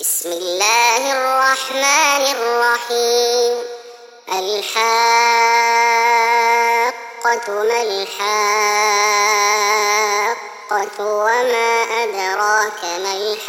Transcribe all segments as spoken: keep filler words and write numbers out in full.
بسم الله الرحمن الرحيم. الحاقة ما الحاقة وما أدراك ما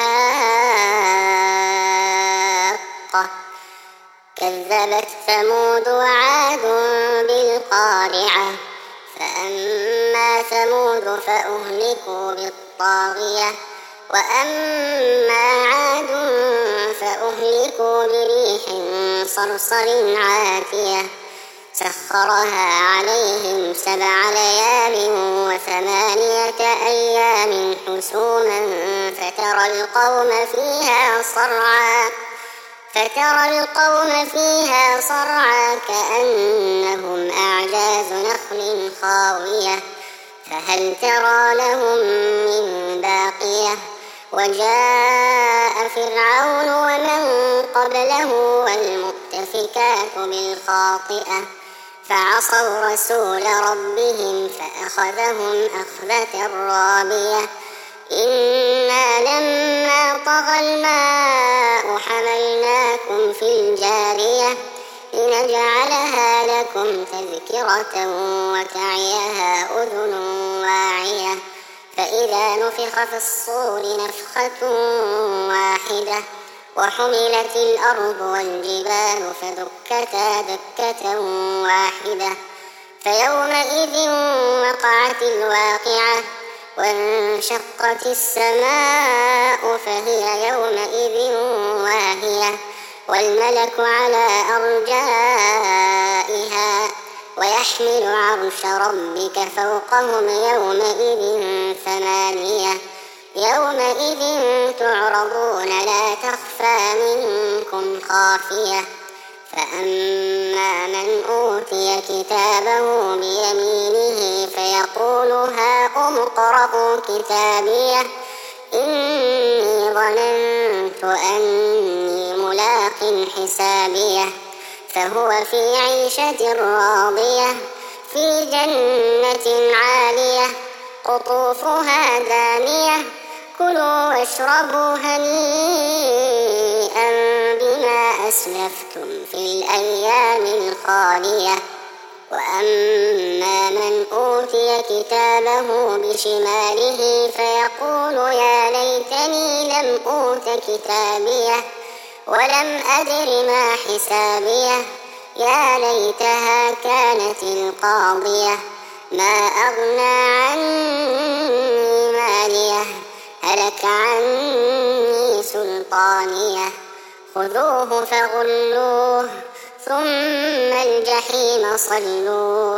الحاقة. كذبت ثمود وعاد بالقارعة. فأما ثمود فأهلكوا بالطاغية وأما عاد فأهلكوا بريح صرصر عاتية سخرها عليهم سبع ليال وثمانية أيام حسوما فترى القوم فيها صرعى فترى القوم فيها صرعى كأنهم أعجاز نخل خاوية فهل ترى لهم من باقية. وجاء فرعون ومن قبله والمؤتفكات بالخاطئة فعصوا رسول ربهم فأخذهم أخذة رابية. إنا لما طغى الماء حملناكم في الجارية لنجعلها لكم تذكرة وتعيها أذن واعية. فإذا نفخ في الصور نفخة واحدة وحملت الأرض والجبال فدكتا دكة واحدة فيومئذ وقعت الواقعة وانشقت السماء فهي يومئذ واهية والملك على أرجائها ويحمل عرش ربك فوقهم يومئذ ثمانية. يومئذ تعرضون لا تخفى منكم خافية. فأما من أوتي كتابه بيمينه فيقول هاؤم اقرءوا كتابيه إني ظننت أني ملاق حسابيه فهو في عيشة راضية في جنة عالية قطوفها دانية كلوا واشربوا هنيئا بما أسلفتم في الأيام الخالية. وأما من أوتي كتابه بشماله فيقول يا ليتني لم أوت كتابيه ولم أدر ما حسابيه يا ليتها كانت القاضية ما أغنى عني ماليه هلك عني سلطانيه خذوه فغلوه ثم الجحيم صلوه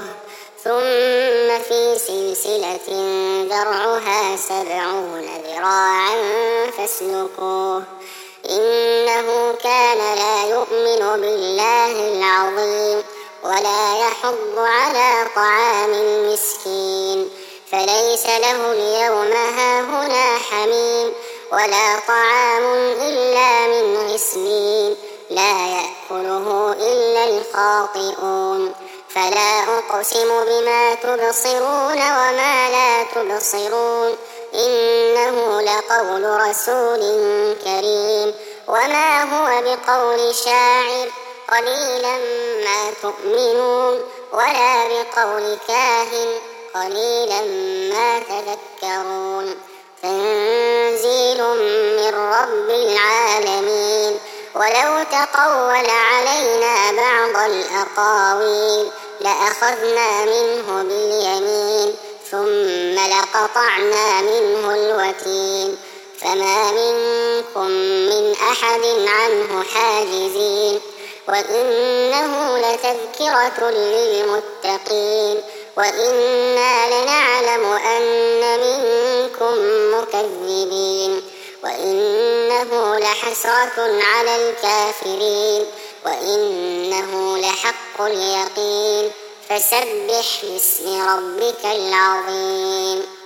ثم في سلسلة ذرعها سبعون ذراعا فاسلكوه إنه كان لا يؤمن بالله العظيم ولا يحض على طعام المسكين فليس له اليوم هاهنا حميم ولا طعام إلا من غسلين لا يأكله إلا الخاطئون. فلا أقسم بما تبصرون وما لا تبصرون إنه لقول رسول كريم وما هو بقول شاعر قليلا ما تؤمنون ولا بقول كاهن قليلا ما تذكرون. تنزيل من رب العالمين. ولو تقول علينا بعض الأقاويل لأخذنا منه باليمين ثم لقطعنا منه الوتين فما منكم من أحد عنه حاجزين. وإنه لتذكرة للمتقين وإنا لنعلم أن منكم مكذبين وإنه لحسرة على الكافرين وإنه لحق اليقين. فسبح باسم ربك العظيم.